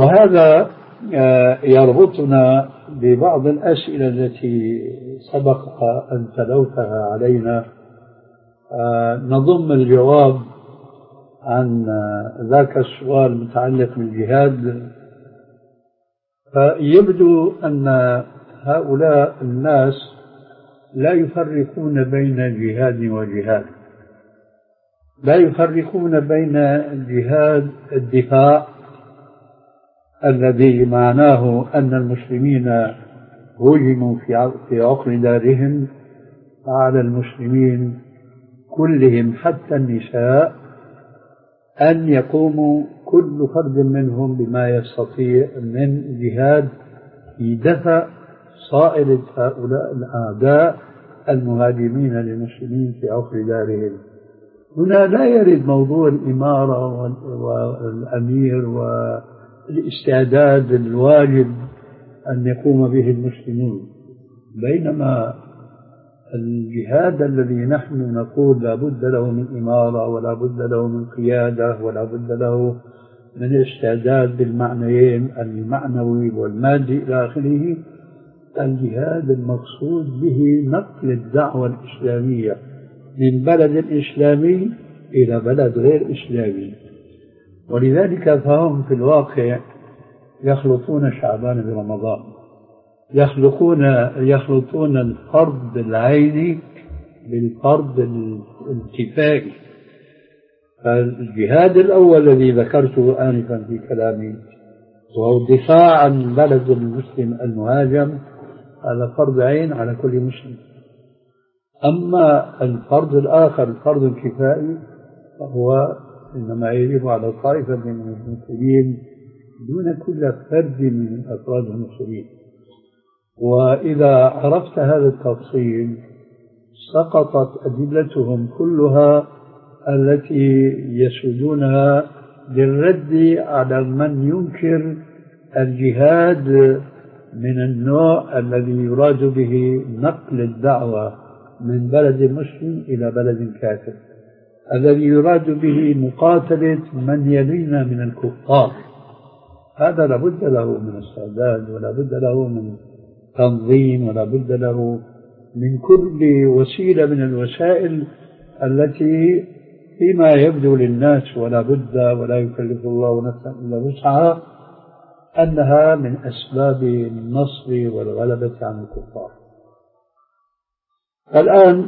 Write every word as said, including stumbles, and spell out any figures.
وهذا يربطنا ببعض الأسئلة التي سبق أن تلوتها علينا، نضم الجواب عن ذاك السؤال المتعلق بالجهاد. فيبدو أن هؤلاء الناس لا يفرقون بين جهاد وجهاد، لا يفرقون بين جهاد الدفاع الذي معناه أن المسلمين هجموا في عقر دارهم، على المسلمين كلهم حتى النساء أن يقوموا كل فرد منهم بما يستطيع من جهاد في دفع صائل هؤلاء الأعداء المهاجمين للمسلمين في عقر دارهم. هنا لا يرد موضوع الإمارة والأمير والاستعداد الواجب أن يقوم به المسلمون، بينما الجهاد الذي نحن نقول لا بد له من إمارة ولا بد له من قيادة ولا بد له من استعداد بالمعنيين المعنوي والمادي إلى آخره، الجهاد المقصود به نقل الدعوة الإسلامية من بلد إسلامي إلى بلد غير إسلامي. ولذلك فهم في الواقع يخلطون شعبان برمضان، يخلقون يخلطون الفرض العيني بالفرض الكفائي. فالجهاد الأول الذي ذكرته آنفا في كلامي وهو الدفاع عن بلد المسلم المهاجم، هذا فرض عين على كل مسلم. أما الفرض الآخر الفرض الكفائي فهو إنما يجب على طائفة من المسلمين دون كل فرد من أفراد المسلمين. وإذا عرفت هذا التفصيل سقطت أدلتهم كلها التي يسودونها للرد على من ينكر الجهاد من النوع الذي يراد به نقل الدعوة من بلد مسلم إلى بلد كافر، الذي يراد به مقاتلة من يلينا من الكفار. هذا لابد له من استعداد ولا بد له من تنظيم ولا بد له من كل وسيلة من الوسائل التي فيما يبدو للناس ولا بد ولا يكلف الله نفسا إلا وسعها أنها من أسباب النصر والغلبة عن الكفار. الآن